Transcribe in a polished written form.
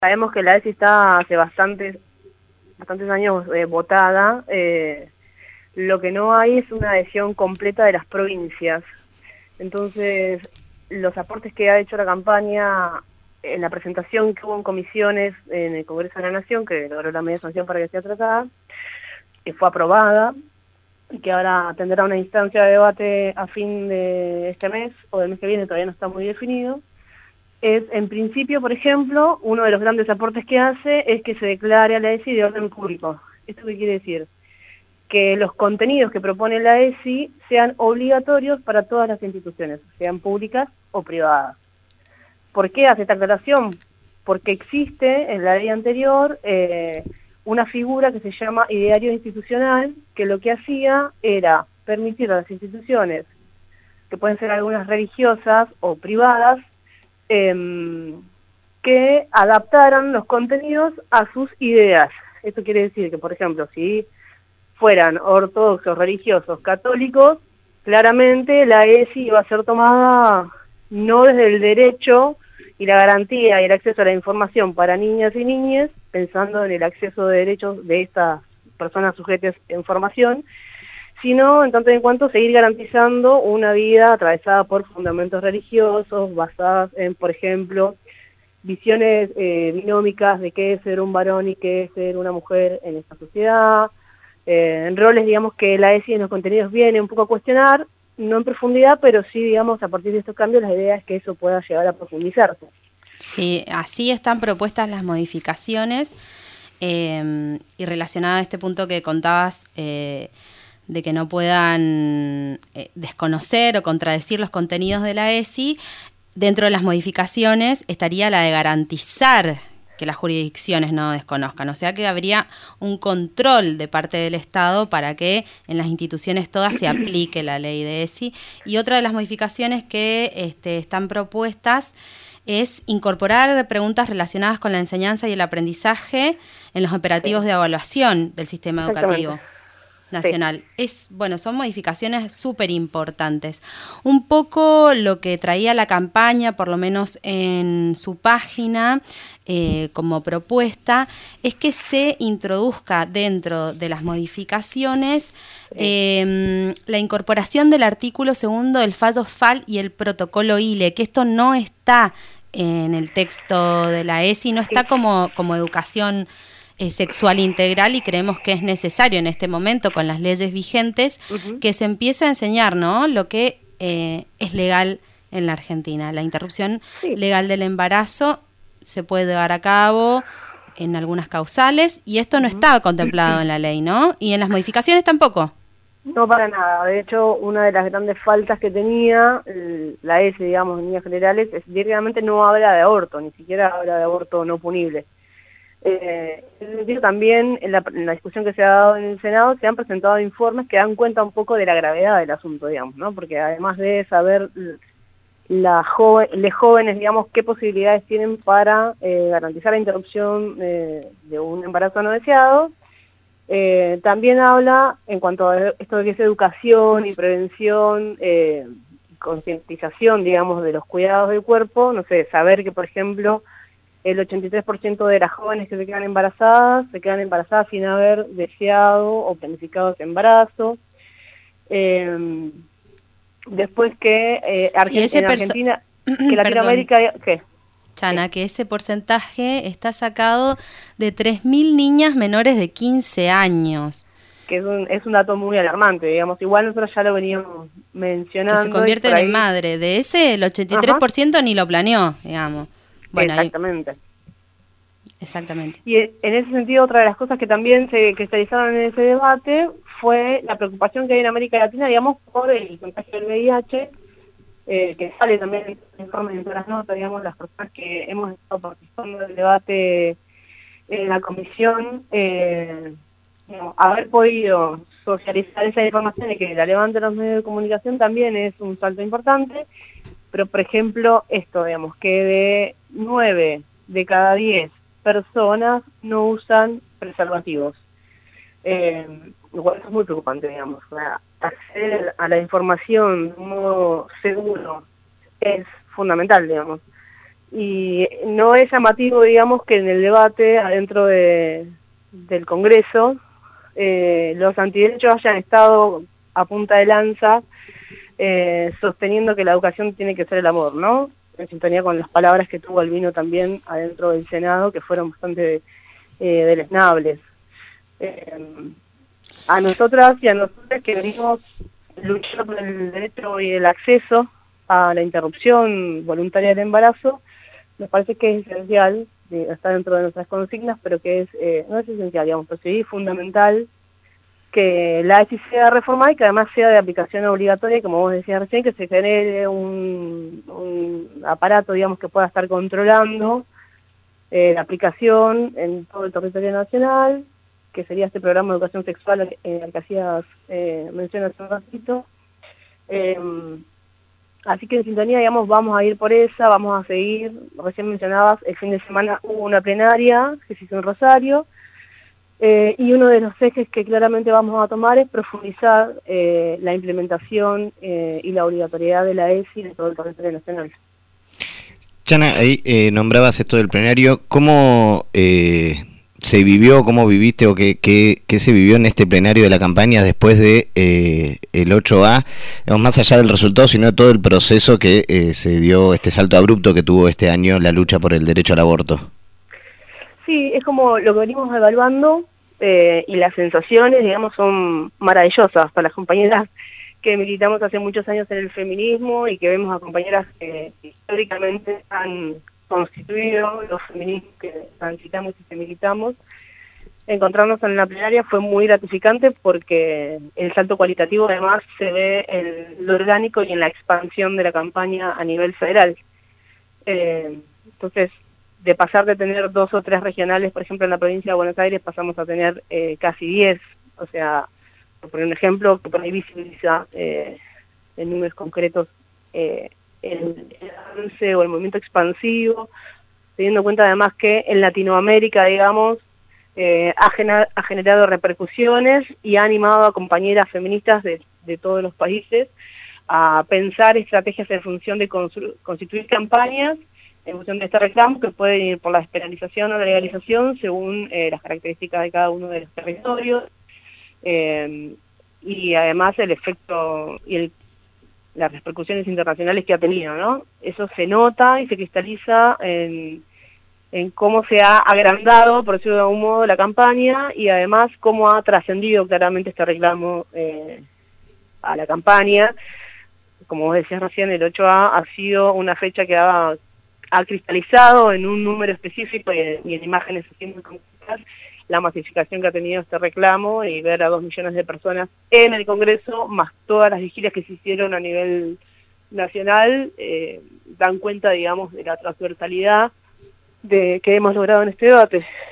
Sabemos que la ESI está hace bastantes años votada. Lo que no hay es una adhesión completa de las provincias. Entonces, los aportes que ha hecho la campaña en la presentación que hubo en comisiones en el Congreso de la Nación, que logró la media sanción para que sea tratada, que fue aprobada, y que ahora tendrá una instancia de debate a fin de este mes o del mes que viene, todavía no está muy definido, es, en principio, por ejemplo, uno de los grandes aportes que hace es que se declare a la ESI de orden público. ¿Esto qué quiere decir? Que los contenidos que propone la ESI sean obligatorios para todas las instituciones, sean públicas o privadas. ¿Por qué hace esta aclaración? Porque existe en la ley anterior una figura que se llama ideario institucional, que lo que hacía era permitir a las instituciones, que pueden ser algunas religiosas o privadas, que adaptaran los contenidos a sus ideas. Esto quiere decir que, por ejemplo, si fueran ortodoxos, religiosos, católicos, claramente la ESI iba a ser tomada no desde el derecho y la garantía y el acceso a la información para niñas y niñas, pensando en el acceso de derechos de estas personas sujetas a información, sino en tanto y en cuanto seguir garantizando una vida atravesada por fundamentos religiosos, basadas en, por ejemplo, visiones binómicas de qué es ser un varón y qué es ser una mujer en esta sociedad, en roles, digamos, que la ESI en los contenidos viene un poco a cuestionar, no en profundidad, pero sí, digamos, a partir de estos cambios, la idea es que eso pueda llegar a profundizarse. Sí, así están propuestas las modificaciones y relacionado a este punto que contabas, de que no puedan desconocer o contradecir los contenidos de la ESI, dentro de las modificaciones estaría la de garantizar que las jurisdicciones no desconozcan, o sea que habría un control de parte del Estado para que en las instituciones todas se aplique la ley de ESI. Y otra de las modificaciones que están propuestas es incorporar preguntas relacionadas con la enseñanza y el aprendizaje en los operativos de evaluación del sistema educativo nacional. Sí. Son modificaciones súper importantes. Un poco lo que traía la campaña, por lo menos en su página, como propuesta, es que se introduzca dentro de las modificaciones la incorporación del artículo 2 del fallo FAL y el protocolo ILE, que esto no está en el texto de la ESI, no está como educación sexual integral, y creemos que es necesario en este momento, con las leyes vigentes, que se empiece a enseñar, ¿no?, lo que es legal en la Argentina. La interrupción legal del embarazo se puede llevar a cabo en algunas causales, y esto no estaba contemplado en la ley, ¿no? Y en las modificaciones tampoco. No, para nada. De hecho, una de las grandes faltas que tenía la ESI, digamos, en líneas generales, es directamente no habla de aborto, ni siquiera habla de aborto no punible. También en la discusión que se ha dado en el Senado se han presentado informes que dan cuenta un poco de la gravedad del asunto, digamos, ¿no? Porque además de saber los jóvenes, digamos, qué posibilidades tienen para garantizar la interrupción de un embarazo no deseado, también habla en cuanto a esto de que es educación y prevención, concientización, digamos, de los cuidados del cuerpo, no sé, saber que, por ejemplo, el 83% de las jóvenes que se quedan embarazadas sin haber deseado o planificado ese embarazo. Después que en Argentina, que Latinoamérica... ¿Qué? Chana, que ese porcentaje está sacado de 3.000 niñas menores de 15 años. Que es un dato muy alarmante, digamos. Igual nosotros ya lo veníamos mencionando. Que se convierten en madre. De ese, el 83% ni lo planeó, digamos. Bueno, exactamente. Exactamente. Y en ese sentido, otra de las cosas que también se cristalizaron en ese debate fue la preocupación que hay en América Latina, digamos, por el contagio del VIH, que sale también en el informe de todas las notas, digamos, las personas que hemos estado participando del debate en la comisión, haber podido socializar esa información y que la levanten los medios de comunicación también es un salto importante, pero por ejemplo esto, digamos, que de 9 de cada 10 personas no usan preservativos. Lo cual es muy preocupante, digamos. O sea, acceder a la información de un modo seguro es fundamental, digamos. y no es llamativo, digamos, que en el debate adentro del Congreso los antiderechos hayan estado a punta de lanza sosteniendo que la educación tiene que ser el amor, ¿no? En sintonía con las palabras que tuvo Albino también adentro del Senado, que fueron bastante deleznables. A nosotras y a nosotros que venimos luchando por el derecho y el acceso a la interrupción voluntaria del embarazo, nos parece que es esencial, está dentro de nuestras consignas, pero que no es esencial, digamos, pero sí fundamental que la ESI sea reformada y que además sea de aplicación obligatoria, y como vos decías recién, que se genere un aparato, digamos, que pueda estar controlando la aplicación en todo el territorio nacional, que sería este programa de educación sexual al que hacías mención hace un ratito. Así que en sintonía, digamos, vamos a ir por esa, vamos a seguir. Recién mencionabas, el fin de semana hubo una plenaria que se hizo en Rosario, y uno de los ejes que claramente vamos a tomar es profundizar la implementación y la obligatoriedad de la ESI en todo el territorio nacional. Chana, ahí nombrabas esto del plenario. ¿Cómo se vivió, cómo viviste o qué se vivió en este plenario de la campaña después de el 8A? Digamos, más allá del resultado, sino de todo el proceso que se dio, este salto abrupto que tuvo este año la lucha por el derecho al aborto. Sí, es como lo que venimos evaluando y las sensaciones, digamos, son maravillosas para las compañeras que militamos hace muchos años en el feminismo y que vemos a compañeras que históricamente han constituido los feminismos que transitamos y que militamos. Encontrarnos en la plenaria fue muy gratificante porque el salto cualitativo además se ve en lo orgánico y en la expansión de la campaña a nivel federal. Entonces, de pasar de tener 2 o 3 regionales, por ejemplo, en la provincia de Buenos Aires, pasamos a tener casi 10. O sea, por poner un ejemplo, que por ahí visibiliza en números concretos el avance o el movimiento expansivo, teniendo en cuenta además que en Latinoamérica, digamos, ha generado repercusiones y ha animado a compañeras feministas de todos los países a pensar estrategias en función de constituir campañas en función de este reclamo, que pueden ir por la despenalización o la legalización según las características de cada uno de los territorios, y además el efecto y las repercusiones internacionales que ha tenido, ¿no? Eso se nota y se cristaliza en cómo se ha agrandado, por decirlo de algún modo, la campaña, y además cómo ha trascendido claramente este reclamo a la campaña. Como vos decías recién, el 8A ha sido una fecha que ha cristalizado en un número específico y en imágenes así muy concretas la masificación que ha tenido este reclamo, y ver a 2 millones de personas en el Congreso, más todas las vigilias que se hicieron a nivel nacional, dan cuenta, digamos, de la transversalidad que hemos logrado en este debate.